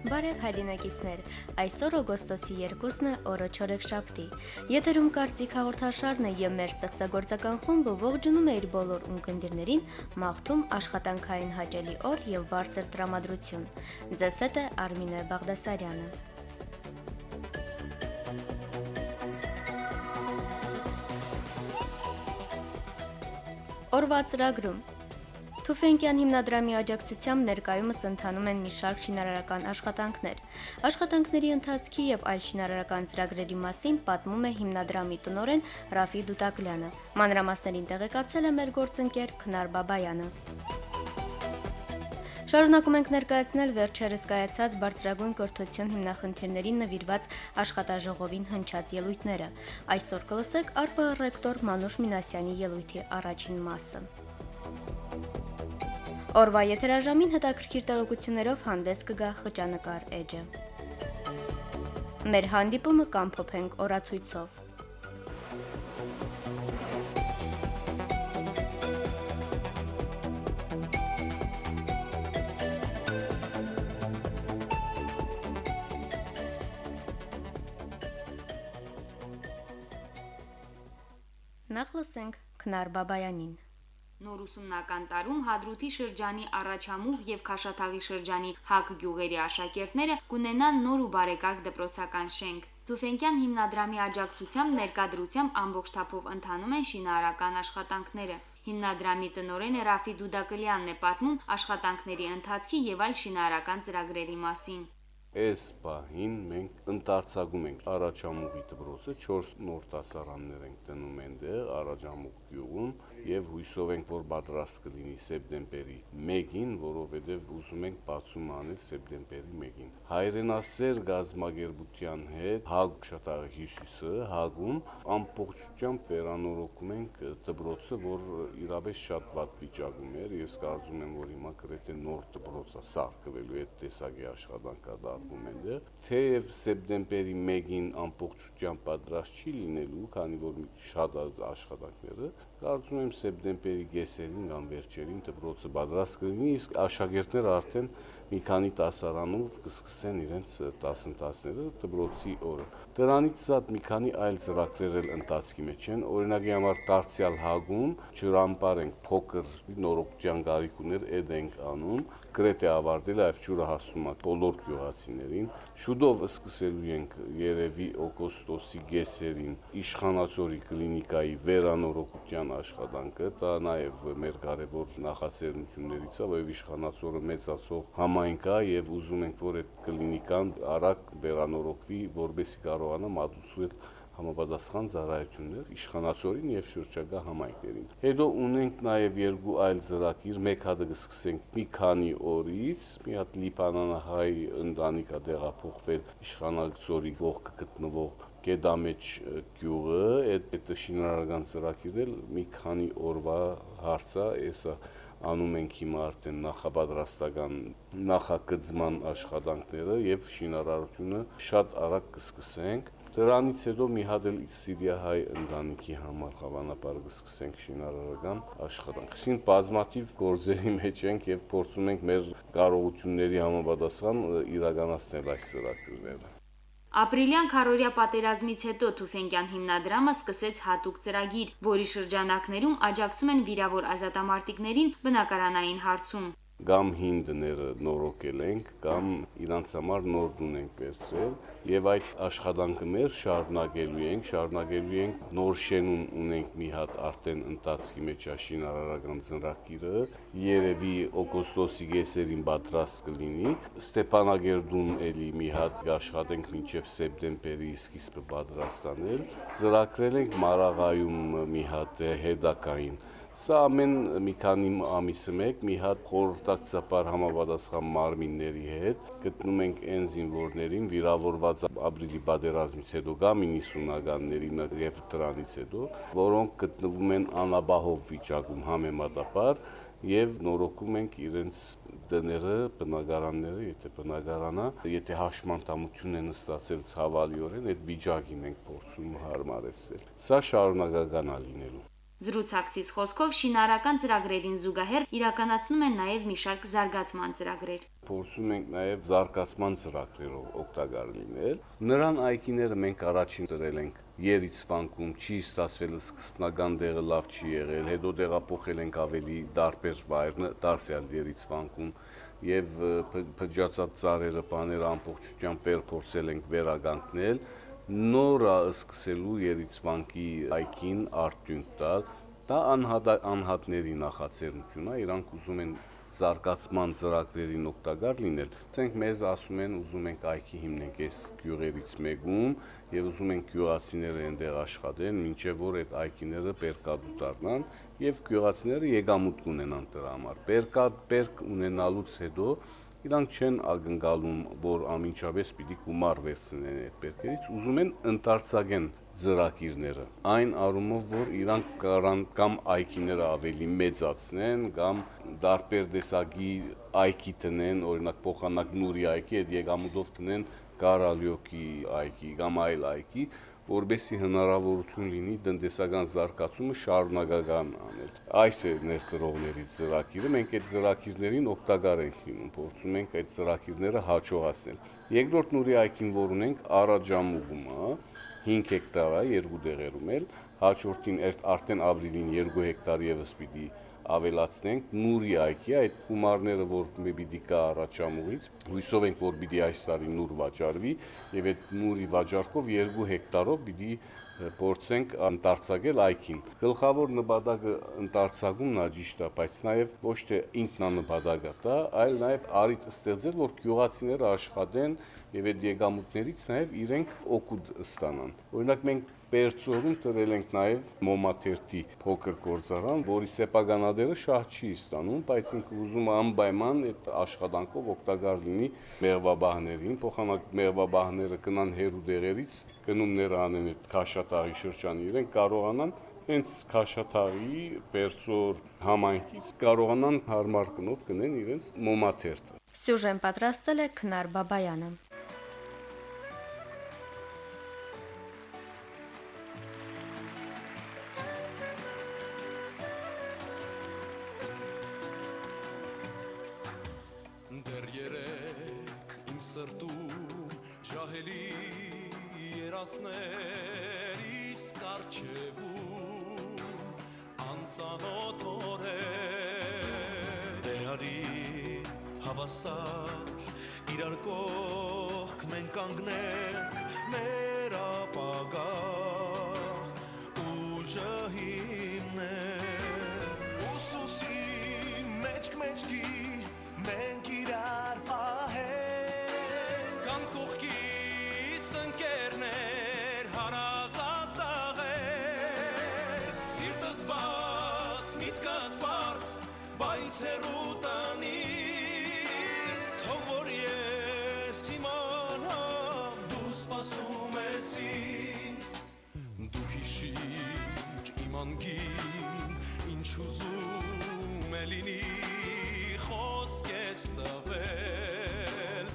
Բարև հայրենակիցներ, այսօր օգոստոսի 2-ն է, օրը չորեքշաբթի։ Եթերում կարծիք հաղորդաշարն է եւ մեր ստեղծագործական խումբը ողջունում է իր բոլոր ունկնդիրներին, մաղթում աշխատանքային հաճելի օր եւ բարձր տրամադրություն։ Ձեզ հետ է Արմինե Բաղդասարյանը։ Օրվա ծրագրում Թուֆենկյան հիմնադրամի աջակցությամբ ներկայումս ընթանում են մի շարք շինարարական աշխատանքներ։ Աշխատանքների ընթացքի եւ այլ շինարարական ծրագրերի մասին պատմում է հիմնադրամի տնօրեն Ռաֆի Դուտակլյանը։ Մանրամասներին տեղեկացել է մեր գործընկեր Քնար Բաբայանը։ Շարունակում ենք ներկայացնել վերջերս կայացած բարձրագույն կրթություն հիմնախնդիրներին նվիրված աշխատաժողովին հնչած ելույթները։ Այսօր կլսեք ԱՌՊՀ ռեկտոր Մանուշ Մինասյանի ելույթի առաջին մասը։ Օրվա եթերաժամին հետաքրքիր տեղեկություններով հանդես կգա խճանկար էջը։ Մեր հանդիպումը կամփոփենք օրացույցով։ Նախ լսենք Քնար Բաբայանին։ Նոր ուսումնական տարում Հադրութի շրջանի Առաջամուղ եւ Քաշաթաղի շրջանի Հակ գյուղերի աշակերտները կունենան նոր ու բարեկարգ դպրոցական շենք։ Թուֆենկյան հիմնադրամի աջակցությամբ ներկայությամբ ամբողջ թափով ընթանում են շինարարական աշխատանքները։ Հիմնադրամի տնօրեն Ռաֆի Դուդակլյանն է պատմում աշխատանքների ընթացքի եւ այլ շինարարական ծրագրերի մասին։ Այս պահին մենք ընթարցակում ենք Առաջամուղի դպրոցը, 4 նոր դասարաններ ենք դնում այնտեղ Առաջամուղ գյուղում եւ հույսով ենք, որ պատրաստ կլինի սեպտեմբերի 1-ին, որովհետեւ ուզում ենք բացում անել սեպտեմբերի 1-ին։ Հայրենասեր գազագերբության հետ Հակ շտարի հյուսիսը Հագում ամբողջությամբ վերանորոգում ենք դպրոցը, որ իրապես շատ վատ վիճակում էր։ Ես կարծում եմ, որ հիմա գրեթե նոր դպրոց է սարքվելու այդ տեսակի աշխատանքա թեև սեպտեմբերի 1-ին ամբողջությամբ պատրաստ չի լինելու, քանի որ շատ աշխատանքները, կարծում եմ սեպտեմբերի կեսերին կամ վերջերին դպրոցը պատրաստ կլինի, իսկ աշակերտները արդեն մի քանի դասարանով կսկսեն իրենց դասընթացները դպրոցի օրը։ Դրանից զատ մի քանի այլ ծրագրեր էլ ընթացքի մեջ են, օրինակի համար Դարձյալ Հագում ջրամբար ենք փոքր նորոգության գարիքուներ էդ ենք անում, գրեթե ավարտել է, այլ ջուրը հասնում է բոլոր գյուղացիներին։ Շուտով սկսելու ենք երևի օգոստոսի կեսերին Իշխանաձորի կլինիկայի վերանորոգության աշխատանքը, դա նաև մեր կարևոր նախաձեռնություններից է, որ Իշխանաձորը մեծացող համայնք է եւ ուզում ենք, որ այդ կլինիկան արագ վերանորոգվի, որպեսզի կարողանա մատուցել համապատասխան ծառայություններ Իշխանաձորին եւ շրջակա համայնքներին։ Հետո ունենք նաեւ երկու այլ ծրագիր, մեկ հատը կսկսենք մի քանի օրից, մի հատ լիբանանահայ ընտանիք է տեղափոխվել Իշխանաձորի կողքը գտնվող Գեդամեջ գյուղը, այդ շինարարական ծրագիրն էլ մի քանի օրվա հարց է, էսա անում ենք հիմա արդեն նախապատրաստական նախագծման աշխատանքները եւ շինարարությունը շատ արագ կսկսենք։ Դրանից հետո մի հատ էլ սիրիահայ ընտանիքի համար հավանաբար կսկսենք շինարարական աշխատանք։ Այսինքն բազմաթիվ գործերի մեջ ենք եւ փորձում ենք մեր կարողությունների համապատասխան իրականացնել այս ծրագրերը։ Ապրիլյան քարորյա պատերազմից հետո Թուֆենկյան հիմնադրամը սկսեց հատուկ ծրագիր, որի շրջանակներում աջակցում են վիրավոր ազատամարտիկներին բնակարանային հարցում։ Կամ հին դները նորոգել ենք, կամ իրանց համար նոր դուն ենք վերցրել եւ այդ աշխատանքը մեր շարունակելու ենք նոր շենում ունենք մի հատ արդեն ընթացքի մեջ շինարարական ծրագիրը, երևի օգոստոսի կեսերին պատրաստ կլինի, Ստեփանագերդում էլի մի հատ աշխատենք մինչեւ սեպտեմբերի սկիզբը պատրաստանել, ծրագրել ենք Մարաղայում մի հատ հետակային։ Սա ամեն մի քանի ամիսը մեկ մի հատ խորհրդակցաբար համապատասխան մարմինների հետ գտնում ենք այն զինվորներին վիրավորված ապրիլի պատերազմից հետո կամ 90-ականներին եւ դրանից հետո, որոնք գտնվում են անապահով վիճակում համեմատաբար եւ նորոգում ենք իրենց դները, բնակարանները, եթե բնակարանա, եթե հաշմանդամություն են ստացել ցավալիորեն, այդ վիճակին ենք փորձում հարմարեցնել։ Սա շարունակական է լինելու։ Զրուցակցիս խոսքով շինարարական ծրագրերին զուգահեռ իրականացնում են նաև մի շարք զարգացման ծրագրեր։ Փորձում ենք նաև զարգացման ծրագրերով օգտակար լինել։ Նրան այգիները մենք առաջին դրել ենք Երիցվանքում, չի ստացվել, սկզբնական դեղը լավ չի եղել, հետո տեղափոխել ենք ավելի դարբեր վայր, դարձյալ Երիցվանքում եւ փճացած ծառերը, բաները ամբողջությամբ փորձել ենք վերականգնել, նորա սկսելու Երիցվանքի այգին արդյունք տալ, դա անհատների նախաձեռնություն է, իրանք ուզում են զարգացման ծրագրերին օգտակար լինել։ Ասենք մեզ ասում են, ուզում ենք այգի հիմնենք այս գյուղերից մեկում եւ ուզում ենք գյուղացիները այնտեղ աշխատեն, մինչեւ որ այդ այգիները բերկադու դառնան եւ գյուղացիները եկամուտ կունենան դրա համար։ Բերկ ունենալուց հետո իրանք չեն ակնկալում, որ ամենջապես պիտի գումար վերցնեն այդ բերկերից, ուզում են ընդարձակեն ծրագիրները, այն առումով, որ իրանք կարան կամ այգիները ավելի մեծացնեն, կամ դարբեր տեսակի այգի տնեն, օրինակ փոխանակ նուրի այգի, այդ եկամուտով տնեն կարալյոկի այգի կամ այլ այգի, որբեսի հնարավորություն լինի տնտեսական զարգացումը շարունակական անել։ Այս է ներդրողների ծրագիրը, մենք այդ ծրագիրներին օգտակար ենք լինում, փորձում ենք այդ ծրագիրները հաջողացնել։ Երկրորդ նուրի այգին, որ ունենք, Արաջամուղում է, 5 հեկտար է, 2 դեղերում էլ, հաջորդին արդեն ապրիլին 2 հեկտար եւս պիտի ավելացնենք, նուրի այգի, այդ գումարները, որ պիտի կա Արաջամուղից, հույսով ենք, որ պիտի այս տարի նուր վաճառվի եւ այդ նուրի վաճառքով 2 հեկտարով պիտի փորձենք ընդարձակել այգին։ Գլխավոր նպատակը ընդարձակումն է ճիշտ է, բայց նաեւ ոչ թե ինքնանպատակը դա, այլ նաեւ արիթ ստեղծել, որ գյուղացիները աշխատեն եւ այդ եկամուտներից նաեւ իրենք օգուտ ստանան։ Օրինակ մենք Պերծորում տրել ենք նաև մոմաթերթի փոքր գործարան, որի սեփականատերը շատ չի ստանում, բայց ինքը ուզում է անպայման այդ աշխատանքով օգտակար լինի մեղվաբահներին, փոխանակ մեղվաբահները գնան հերու դեղերից, գնումներ անեն այդ Քաշաթաղի շրջանի, իրենք կարողանան հենց Քաշաթաղի Պերծոր համայնքից կարողանան հարմար գնով գնեն իրենց մոմաթերթը։ Սյուժեն պատրաստել է Քնար Բաբայանը։ Սրտում ջահելի երասներ իսկ արջևում անծանոթ օրեր դեհարի հավասար իրար կողք մենք կանգնենք մեր ապագա ուժը հիմնենք ուսուսի մեջքի մենք իրար պահենք Կողքիս ընկերներ հարազատ տաղեր Սիրտս բաս, միտքս բաս, բայց հեռու տնից Թող որ ես իմանամ, դու սպասում ես ինձ Դու հիշիր իմ անգին, ինչ ուզում է լինի խոսք ես տվել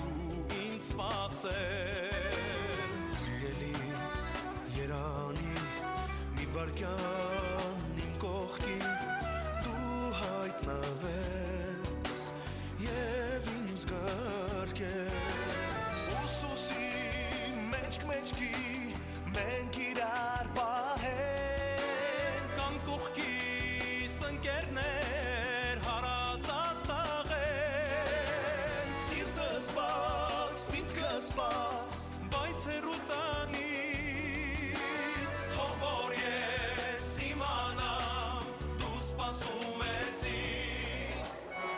Սպասել Սիրելիս երանի մի վարկյան իմ կողքին դու հայտնվես և ինձ գրկես Ուսուսի մեջքի մենք իրար պահենք կամ կողքիս ընկերներ հարազատ տաղեն Սիրտս Սպաս, բայց հեռու տնից Թող որ ես իմանամ, դու սպասում ես ինձ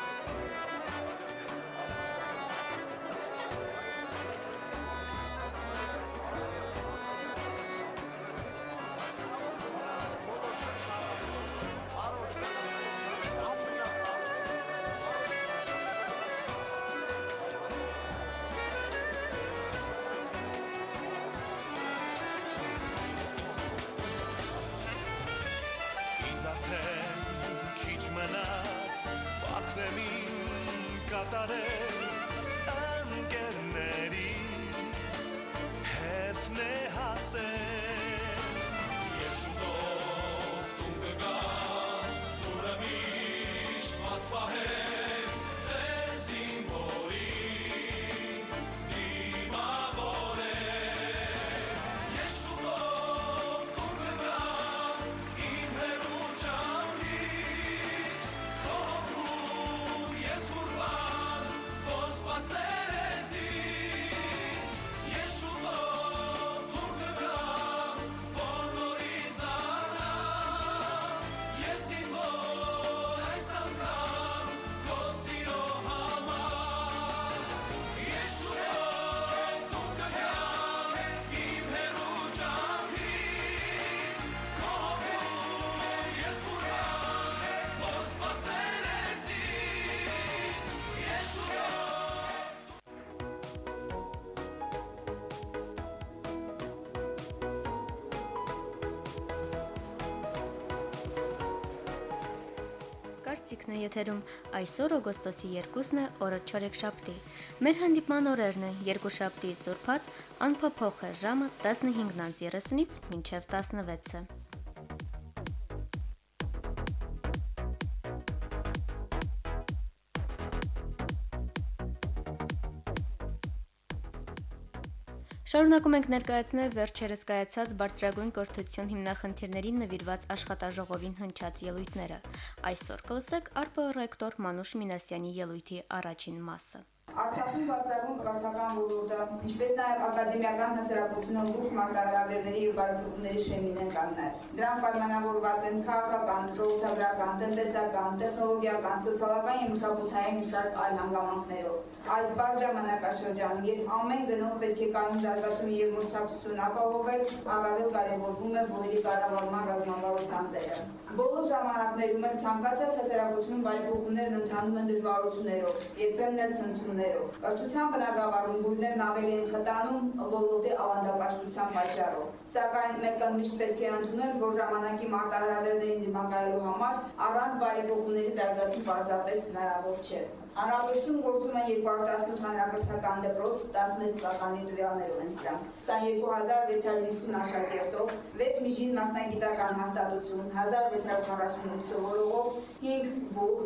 կատարել ընկերներիս հետն է հասել Ես շուտով գեղեցիկն է եթերում։ Այսօր օգոստոսի 2-ն է, օրը չորեքշաբթի։ Մեր հանդիպման օրերն են երկուշաբթիից ուրբաթ, անփոփոխ է ժամը 15:30-ից մինչև 16-ը։ Շարունակում ենք ներկայացնել վերջերս կայացած բարձրագույն կրթություն հիմնախնդիրներին նվիրված աշխատաժողովին հնչած ելույթները։ Այսօր կլսեք ԱՌՊԸ ռեկտոր Մանուշ Մինասյանի ելույթի առաջին մասը։ Արցախում բարձրագույն կրթական ոլորտը, ինչպես նաև ակադեմիական հասարակությունը լուրջ մարտահրավերների և բարդությունների շեմին են կանգնած։ Դրանք պայմանավորված են քաղաքական, ժողովրդագրական, տնտեսական, տեխնոլոգիական, սոցիալական և մշակութային մի շարք այլ հանգամանքներով։ Այս բարդ ժամանակաշրջանում, երբ ամեն գնով պետք է կայուն զարգացում և մրցակցություն ապահովել, առավել կարևորվում է բուհերի կառավարման ռազմավարության դերը։ Բոլոր ժամանակներում էլ ցանկացած հասարակությունում բարեփոխումներն ընթանում են դժվարություններով, երբեմն էլ ցնցումներով։ Կրթության բնագավառում բույրներն ավելի են խտանում ոլորտի ավանդապաշտության պատճառով։ Սակայն մեկը միշտ պետք է ընդունել, որ ժամանակի մարտահրավերներին դիմակայելու համար առանց բարեփոխումների զարգացում պարզապես հնարավոր չէ։ Հանրապետություն գործում է 218 հանրակրթական դպրոց, 16 թվականի տվյալներով են սրանք, 22650 աշակերտով, 6 միջին մասնագիտական հաստատություն, 1648 սովորողով, 5 բուհ,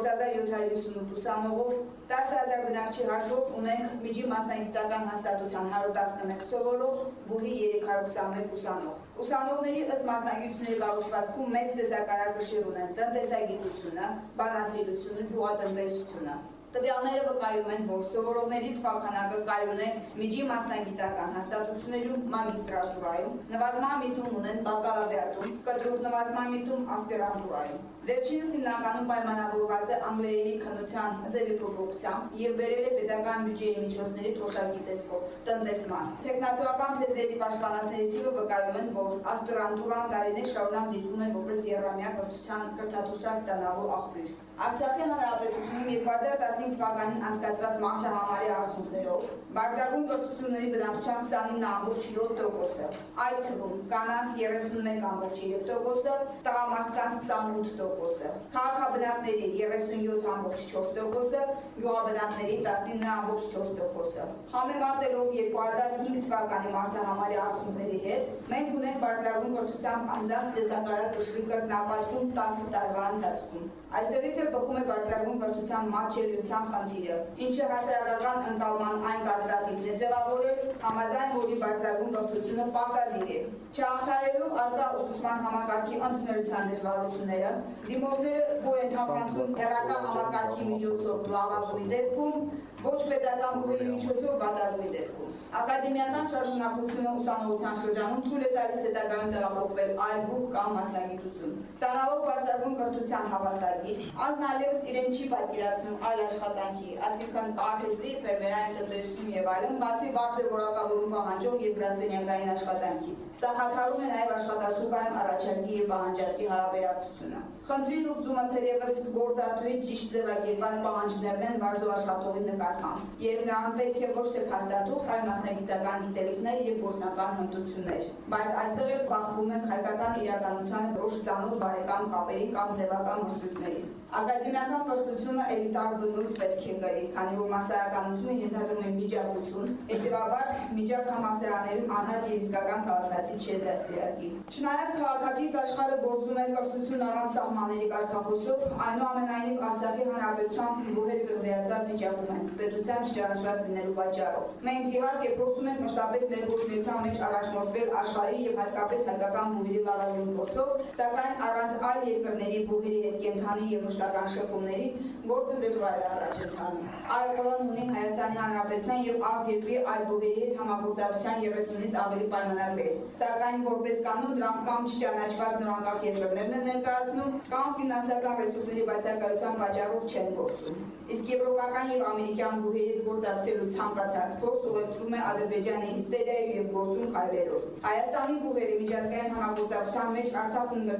4758 ուսանողով, 10000 բնակչի հաշվով ունենք միջին մասնագիտական հաստատության 111 սովորող, բուհի 321 ուսանող։ Ուսանողների ըստ մասնագիտությունների կառուցվածքում մեծ տեսակարակշիռ ունեն տնտեսագիտությունը, բանասիրությունը, գյուղատնտեսությունը։ Տվյալները վկայում են, որ սովորողների թվաքանակը կայուն է միջին մասնագիտական հաստատություններում, մագիստրատուրայում, նվազման միտում ունեն բակալավրիատում, կտրուկ նվազման միտում ասպիրանտուրայում։ Վերջինս հիմնականում պայմանավորված է անգլերենի քննության ձևի փոփոխությամբ և բերել է պետական բյուջեի միջոցների թոշակի տեսքով տնտեսման։ Տեխնատուական թեզերի պաշտպանածների թիվը վկայում են, որ ասպիրանտուրան տարիներ շարունակ դիտվում է որպես եռամյա կրթության կրթաթոշակ ստանալու աղբյուր։ Արցախի հանրապետությունում 2015 թվականին անցկացված մարտահամարի արդյունքներով բարձրագույն կրթությունների բնակչության 29.7%-ը, այդ թվում կանանց 31.3%-ը, տղամարդկանց 28%-ը, քաղաքաբնակների 37.4%-ը, գյուղաբնակների 19.4%-ը։ Համեմատելով 2005 թվականի մարտահամարի արդյունքների հետ, մենք ունենք բարձրագույն կրթությամբ անձանց տեսակարակշռի կրկնապատկում 10 տարվա ընթացքում։ Այստեղից էլ բխում է բարձրագույն կրթության մատչելիության խնդիրը, ինչը հասարակական ընկալման այն կարծրատիպն է ձևավորել, համաձայն որի բարձրագույն կրթությունը պարտադիր է։ Չհաղթահարելու արկա ուսուցման համակարգի ընդունելության դժվարությունները, դիմորդները բու են թափանցում հեռակա համակարգի միջոցով լավագույն դեպքում, ոչ պետական բուհերի միջոցով վատագույն դեպքում։ Ակադեմիական շարժունակությունը ուսանողության շրջանում թույլ է տալիս հետագայում տեղափոխվել այլ բուհ կամ մասնագիտություն։ Ստանալով բարձրագույն կրթության հավաստագիր, անձն այլևս իրեն չի պատկերացնում այլ աշխատանքի, այսինքն արհեստի, ֆերմերային տնտեսություն եւ այլն, բացի բարձր որակավորում պահանջող եւ գրասենյակային աշխատանքից։ Սա խաթարում է նաեւ աշխատաշուկայում առաջարկի եւ պահանջարկի հարաբերակցությունը։ Խնդրի լուծումը թերևս գործատուի ճիշտ ձևակերպված պահանջներն են բարձր աշխատողի նկատմամբ, երբ նրան պետք է ոչ թե փաստաթուղթ, այլ մասնագիտական գիտելիքներ եւ գործնական հմտություններ, բայց այստեղ էլ բախվում ենք հայկական իրականության ոչ ծանոթ բարեկամ կապերի կամ ձևական մրցույթների։ Ակադեմիական կրթությունը էլիտար բնույթ պետք է կրի, քանի որ մասսայականությունը ենթադրում է միջակություն, հետևաբար միջակ համալսարաններում անհատ եւ իսկական քաղաքացի չէ դասերակի։ Չնայած քաղաքակիրթ աշխարհը գործում է կրթություն առանց սահմանների կարգախոսով, այնուամենայնիվ Արցախի հանրապետության բուհերը կղզիացված վիճակում են պետության չճանաչված լինելու պատճառով։ Մենք իհարկե փորձում ենք մշտապես մեր գործունեության մեջ առաջնորդվել աշխարհի եւ հատկապես հայկական բուհերի լավագույն փորձով, սակայն առանց այլ երկրների բուհերի հետ կենթանի եւ մշտական շփումների գործը դժվար է առաջ ընթանում։ ԱՌՊ-ն ունի Հայաստանի Հանրապետության եւ արտերկրի այլ բուհերի հետ համագործակցության 30-ից ավելի պայմանագրեր, սակայն որպես կանոն դրանք կամ չճանաչված նորանկախ երկրներն են ներկայացնում, կամ ֆինանսական ռեսուրսների բացակայության պատճառով չեն գործում։ Իսկ եվրոպական եւ ամերիկյան բուհերի հետ գործակցելու ցանկացած փորձ ուղեկցվում է Ադրբեջանի հիստերիայով եւ գործուն քայլերով։ Հայաստանի բուհերի միջազգային համագործակցության մեջ Արցախն ընդգրկելու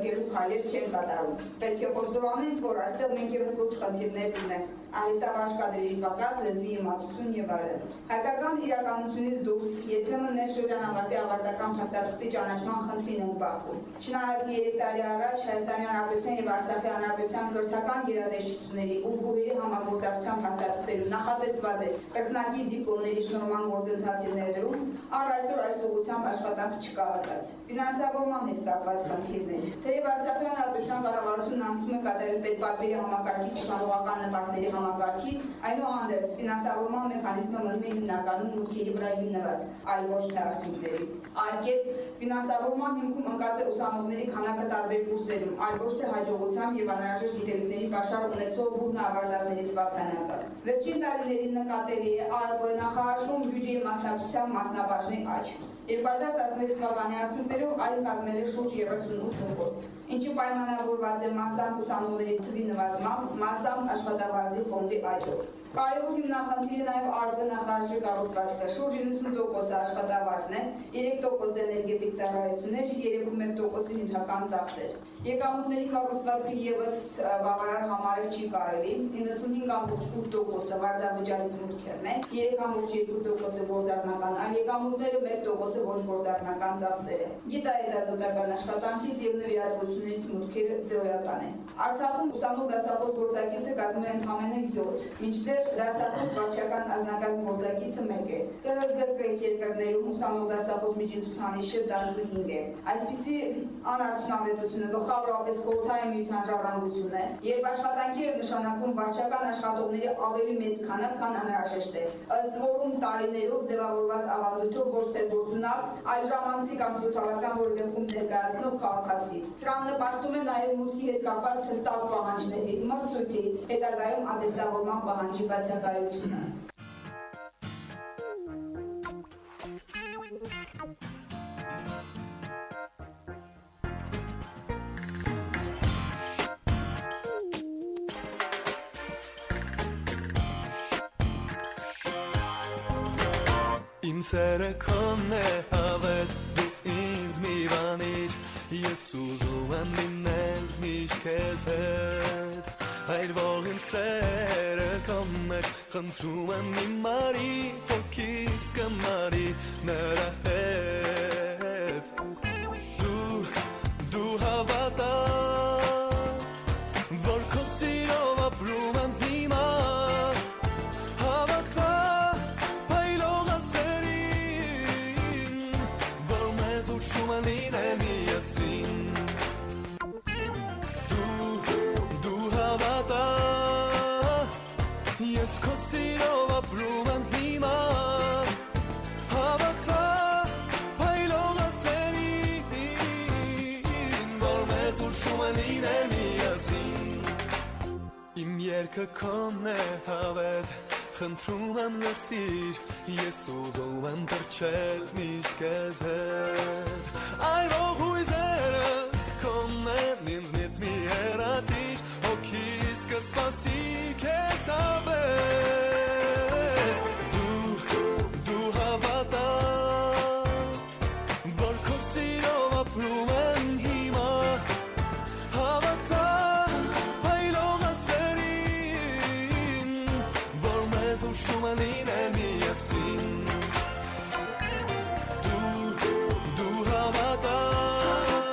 քայլեր չեն կատարում։ Պետք է խոստովանենք, որ այստեղ մենք ևս լուրջ խնդիրներ ունենք, արհեստավարժ պակաս, լեզվի իմացություն եւ այլն։ Հայկական իրականությունից դուրս երբեմն մեր շրջանավարտի ավարտական փաստաթղթի ճանաչման խնդրին ենք բախվում։ Չնայած 3 տարի առաջ Հայաստանի Հանրապետության եւ Արցախի Հանրապետության քրթական գերատեսչությունների ու բուհերի համագործակցության փաստաթղթերում նախատեսված է կրկնակի դիպլոմների շնորհման գործընթացի ներդրում, առ այսօր այս ուղղությամբ աշխատանք չկա արկած։ Ֆինանսավորման հետ կապված խնդիրներ։ Թեև Արցախի Հանրապետության կառավարությունն անցում է կատարել պետպատվերի համակարգի ցուցահողական նպաստների համակարգի, այնուհանդերձ ֆինանսավորման մեխանիզմը մնում է հիմնականում մուտքերի վրա հիմնված, այլ ոչ թե արդյունքների։ Այլ կերպ ֆինանսավորման հիմքում ընկած է ուսանողների քանակը տարբեր կուրսերում, այլ ոչ թե հաջողությամբ եւ անհրաժեշտ գիտելիքների պաշար ունեցող բուհնավարտների թվականակը։ Վերջին տարիներին նկատելի է նախարարում բյուջեի մասնակցության մասնաբաժնի աճ։ 2016 թվականի արդյունքներով այն կազմել է շուրջ 38%, ինչը պայմանավորված է մասամբ ուսանողների թվի նվազմամբ, մասամբ աշխատավարձի ֆոնդի աճով։ Կարևոր հիմնախնդիրը նաև ԱՐԲ նախարարի կառուցվածքը, շուրջ 90% աշխատավարձն է, 3% էներգետիկ ծառայություններ, 3.1% նյութական ծախսեր։ Եկամուտների կառուցվածքը ևս բավարար համարել չի կարելի, 95.8% վարձավճարից մուտքերն են, 3.2% գործառնական, այլ եկամուտները 1% ոչ գործառնական ծախսերը։ Գիտահետազոտական աշխատանքից եւ նվիրատվությունից մուտքերը զրոյական են։ Արցախում ուսանող դասախոս գործակիցը կազմում է ընդամենը 7, մինչդեռ դասախոս վարչական անձնակազմ գործակիցը 1 է։ ՏԼԶԿ երկրներում ուսանող դասախոս միջինցուցանիշը 15 է։ Այսպիսի անարդյունավետությունը գլխավորապես խորհրդային միության ժառանգություն է, երբ աշխատանքի է նշանակում վարչական աշխատողների ավելի մեծ քանակ, քան անհրաժեշտ է։ Ըստ որում տարիներով ձևավորված ավանդույթով ոչ թե գործունակ, այլ ժամանցի կամ սոցիալական որևէ խումբ ներկայացնող քաղաքացի։ Սրան նպաստում է նաև մուտքի հետ կապված հստակ պահանջների, մրցույթի, հետագայում ատեստավորման պահանջի բացակայությունը։ Իմ սերը քոնն է հավետ, դու ինձ մի բանիր, ես ուզում եմ լինել միշտ քեզ հետ, այրվող իմ սերը քո մեջ, խնդրում եմ իմ մարի, հոգիս կմարի նրա հետ, դու հավատա, որ քո սիրով ապրում եմ հիմա, Դու հավատա, ես քո սիրով ապրում եմ հիմա, հավատա, փայլող ասերին, որ մեզ ուշում են լինել միասին, իմ երգը քոնն է հավետ, խնդրում եմ լսիր, ես ուզում եմ թռչել միշտ քեզ հետ, այրող հույզերս քոնն են ինձնից մի հեռացիր, հոգիս կսպասի քեզ հավետ, դու հավատա, որ քո սիրով ապրում եմ հիմա, հավատա, փայլող ասերին, որ մեզ ուշում են լինել միասին, դու հավատա,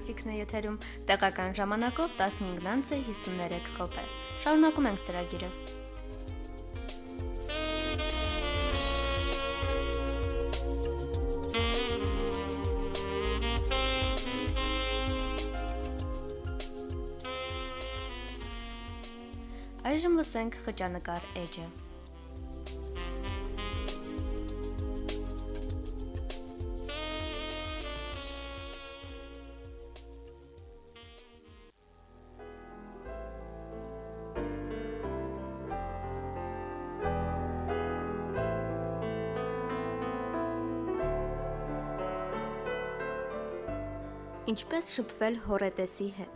լուսիկն է եթերում, տեղական ժամանակով 15:53 րոպե։ Շարունակում ենք ծրագիրը։ Այժմ լսենք խճանկար էջը։ Ինչպես շփվել հոռետեսի հետ։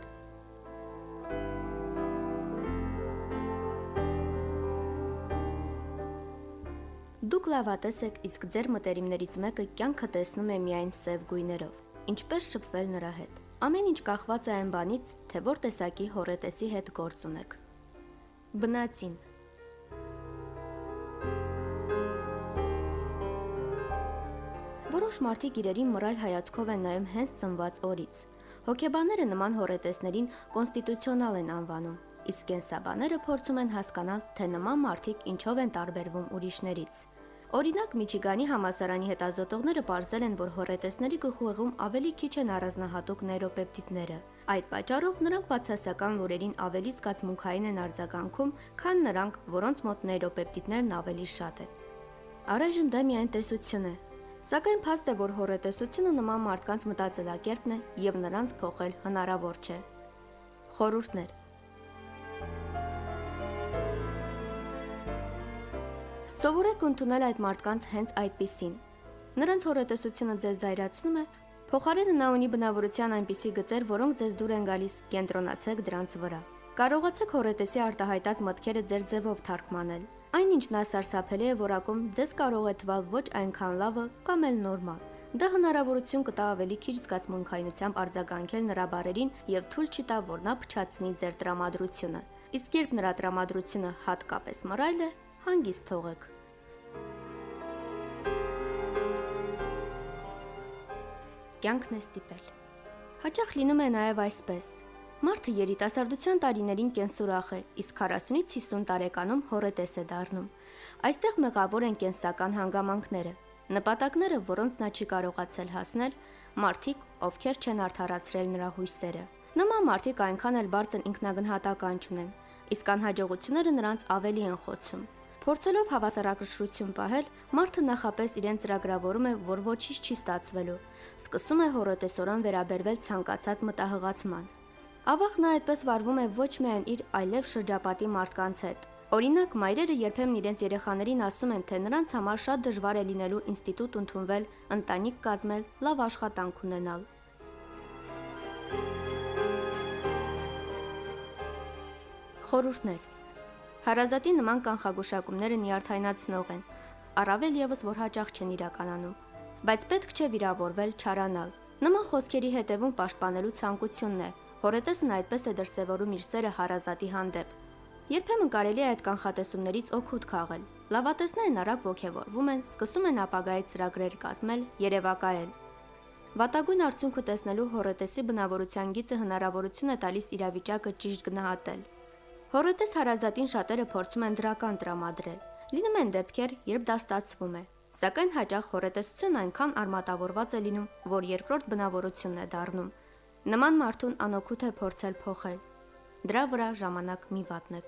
Դուք լավատես եք, իսկ ձեր մտերիմներից մեկը կյանքը տեսնում է միայն սև գույներով։ Ինչպես շփվել նրա հետ։ Ամեն ինչ կախված է այն բանից, թե որ տեսակի հոռետեսի հետ գործ ունեք։ Բնածին։ Որոշ մարդիկ իրերին մռայլ հայացքով են նայում հենց ծնված օրից։ Հոգեբանները նման հոռետեսներին կոնստիտուցիոնալ են անվանում, իսկ կենսաբանները փորձում են հասկանալ, թե նման մարդիկ ինչով են տարբերվում ուրիշներից։ Օրինակ, Միչիգանի համալսարանի հետազոտողները պարզել են, որ հոռետեսների գլխուղեղում ավելի քիչ են առանձնահատուկ նեյրոպեպտիդները։ Այդ պատճառով նրանք բացասական լուրերին ավելի զգացմունքային են արձագանքում, քան նրանք, որոնց մոտ նեյրոպեպտիդներն ավելի շատ են։ Առայժմ դա միայն տեսություն է, սակայն փաստ է, որ հոռետեսությունը նման մարդկանց մտածելակերպն է եւ նրանց փոխել հնարավոր չէ։ Խորհուրդներ։ Սովորեք ընդունել այդ մարդկանց հենց այդպիսին։ Նրանց հոռետեսությունը ձեզ զայրացնում է, փոխարենը նա ունի բնավորության այնպիսի գծեր, որոնք ձեզ դուր են գալիս, կենտրոնացեք դրանց վրա։ Կարողացեք հոռետեսի արտահայտած մտքերը ձեր ձևով թարգմանել։ Այնինչ նա սարսափելի է որակում, ձեզ կարող է թվալ ոչ այնքան լավը կամ էլ նորմալ։ Դա հնարավորություն կտա ավելի քիչ զգացմունքայնությամբ արձագանքել նրա բարերին եւ թույլ չի տա, որ նա փչացնի ձեր տրամադրությունը։ Իսկ երբ նրա տրամադրությունը հատկապես մռայլ է, հանգիստ թողեք։ Կյանքն է ստիպել։ Հաճախ լինում է նաև այսպես։ Մարդը երիտասարդության տարիներին կենսուրախ է, իսկ 40-ից 50 տարեկանում հոռետես է դառնում։ Այստեղ մեղավոր են կենսական հանգամանքները, նպատակները, որոնց նա չի կարողացել հասնել, մարդիկ, ովքեր չեն արդարացրել նրա հույսերը։ Նման մարդիկ այնքան էլ բարձր ինքնագնահատական չունեն, իսկ անհաջողությունները նրանց ավելի են խոցում։ Փորձելով հավասարակշռություն պահել, մարդը նախապես իրեն ծրագրավորում է, որ ոչինչ չի ստացվելու, սկսում է հոռետեսորեն վերաբերվել ցանկացած մտահղացման։ Ավաղ նա այդպես վարվում է ոչ միայն իր, այլև շրջապատի մարդկանց հետ։ Օրինակ, մայրերը երբեմն իրենց երեխաներին ասում են, թե նրանց համար շատ դժվար է լինելու ինստիտուտ ընդունվել, ընտանիք կազմել, լավ աշխատանք ունենալ։ Խորհուրդներ։ Հարազատի նման կանխագուշակումները նյարդայնացնող են, առավել եւս որ հաճախ չեն իրականանում, բայց պետք չէ վիրավորվել, չարանալ։ Նման խոսքերի հետևում պաշտպանելու ցանկությունն է, հոռետեսն այդպես է դրսևորում իր սերը հարազատի հանդեպ։ Երբեմն կարելի է այդ կանխատեսումներից օգուտ քաղել։ Լավատեսներն արագ ոգևորվում են, սկսում են ապագայի ծրագրեր կազմել, երևակայել։ Վատագույն արդյունքը տեսնելու հոռետեսի բնավորության գիծը հնարավորություն է տալիս իրավիճակը ճիշտ գնահատել։ Հոռետես հարազատին շատերը փորձում են դրական տրամադրել։ Լինում են դեպքեր, երբ դա ստացվում է, սակայն հաճախ հոռետեսությունն այնքան արմատավորված է լինում, որ երկրորդ բնավորությունն է դառնում։ Նման մարդուն անօգուտ է փորձել փոխել։ Դրա վրա ժամանակ մի վատնեք։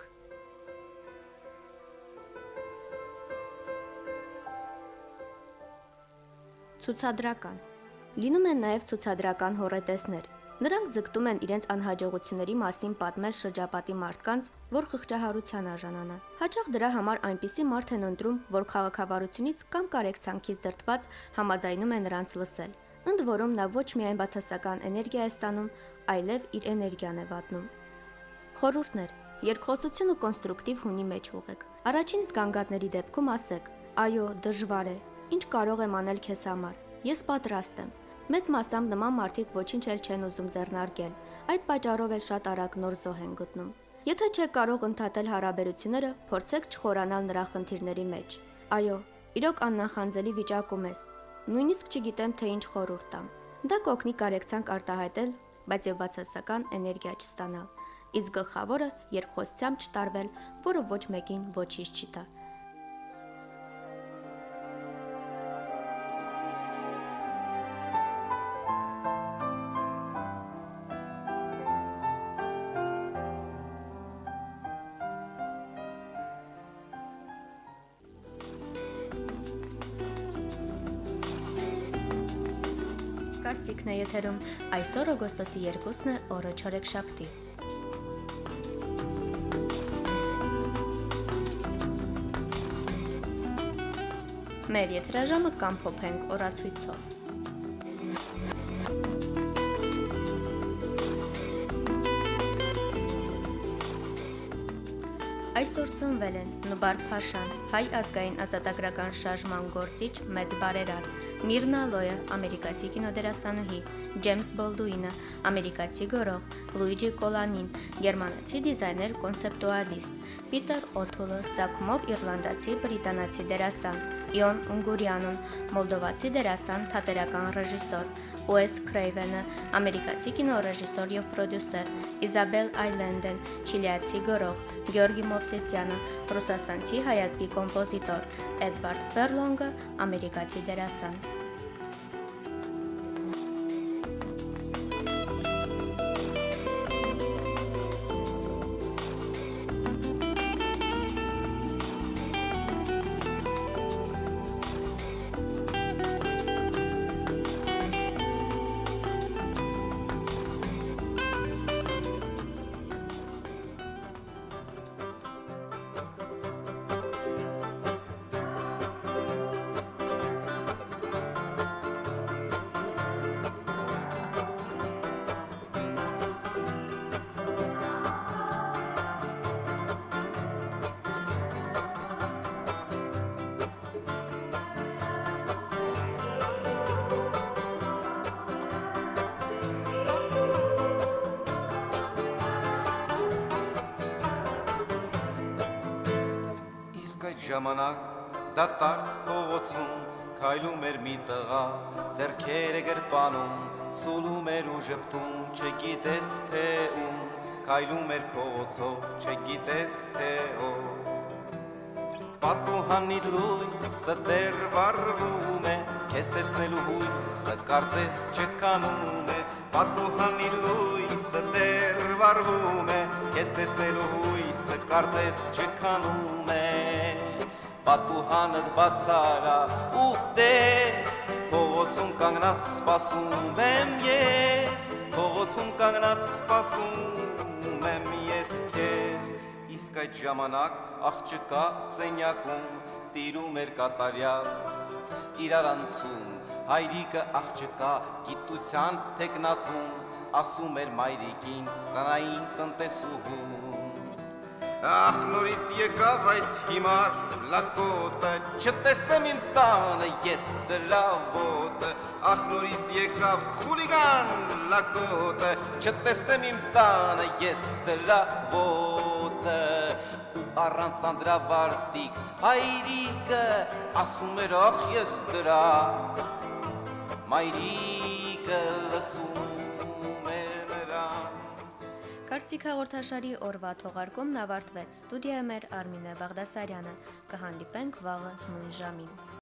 Ցուցադրական։ Լինում են նաև ցուցադրական հոռետեսներ։ Նրանք ձգտում են իրենց անհաջողությունների մասին պատմել շրջապատի մարդկանց, որ խղճահարության արժանանա։ Հաճախ դրա համար այնպիսի մարդ են ընտրում, որ քաղաքավարությունից կամ կարեկցանքից դրդված համաձայնում է նրանց լսել։ Ընդ որում նա ոչ միայն բացասական էներգիա է ստանում, այլև իր էներգիան է վատնում։ Խորհուրդներ. երկխոսությունը կոնստրուկտիվ հունի մեջ ուղղեք։ Առաջին զգանգատների դեպքում ասեք. այո, դժվար է, ինչ կարող եմ անել քեզ համար։ Ես պատրաստ եմ։ Մեծ մասամբ նման մարդիկ ոչինչ էլ չեն ուզում ձեռնարկել։ Այդ պատճառով էլ շատ արագ նոր զոհ են գտնում։ Եթե չեք կարող ընդհատել հարաբերությունները, փորձեք չխորանալ նրա խնդիրների մեջ։ Այո, իրոք աննախանձելի վիճակում ես։ Նույնիսկ չգիտեմ, թե ինչ խորհուրդ տամ։ Դա կօգնի կարեկցանք արտահայտել, բայց եւ բացասական էներգիա չստանալ։ Իսկ գլխավորը երկխոսությամբ չտարվել, որը ոչ մեկին ոչինչ չի տա։ Կարծիքն է եթերում, այսօր օգոստոսի 2-ն է, օրը չորեքշաբթի։ Մեր եթերաժամը կամփոփենք օրացույցով։ Այսօր ծնվել են Նուբար Փաշան, հայ ազգային ազատագրական շարժման գործիչ, մեծ բարերար, Միրնա Լոյը, ամերիկացի կինոդերասանուհի, Ջեյմս Բոլդուինը, ամերիկացի գրող, Լուիջի Կոլանին, գերմանացի դիզայներ կոնցեպտուալիստ, Պիտեր Օթուլը, ծագումով իռլանդացի բրիտանացի դերասան, Իոն Ունգուրյանուն, մոլդովացի դերասան, թատերական ռեժիսոր, Ուես Քրեյվենը, ամերիկացի կինոռեժիսոր եւ պրոդյուսեր, Իզաբել Այլենդեն, չիլիացի գրող, Գյորգի Մովսեսյանը, ռուսաստանցի հայազգի կոմպոզիտոր, Էդվարդ Ֆերլոնգը, ամերիկացի դերասան։ Ժամանակ դատարկ փողոցում քայլում էր մի տղա, ձեռքերը գրպանում, սուլում էր ու ժպտում, չգիտես թե ում, քայլում էր փողոցով, չգիտես թե ով։ Պատուհանի լույսը դեռ վառվում է, քեզ տեսնելու հույսը կարծես չկանում է, պատուհանի լույսը դեռ վառվում է, քեզ տեսնելու հույսը կարծես չկանում է։ Պատուհանդ բացարա ու տես, փողոցում կանգնած սպասում եմ ես, փողոցում կանգնած սպասում եմ ես քեզ, իսկ այդ ժամանակ աղջկա սենյակում տիրում էր կատարյալ իրարանցում, հայրիկը աղջկա գիտության թեկնածում, ասում էր մայրիկին տնային տնտեսուհուն։ Ախ նորից եկավ այդ հիմար լակոտը, չտեսնեմ իմ տանը ես դրա ոտը, ախ նորից եկավ խուլիգան լակոտը, չտեսնեմ իմ տանը ես դրա ոտը, ու առանց անդրավարտիկ հայրիկը ասում էր ախ ես դրա, մայրիկը լսում Կարծիք հաղորդաշարի օրվա թողարկումն ավարտվեց։ Ստուդիայում էր Արմինե Բաղդասարյանը։ Կհանդիպենք վաղը նույն ժամին։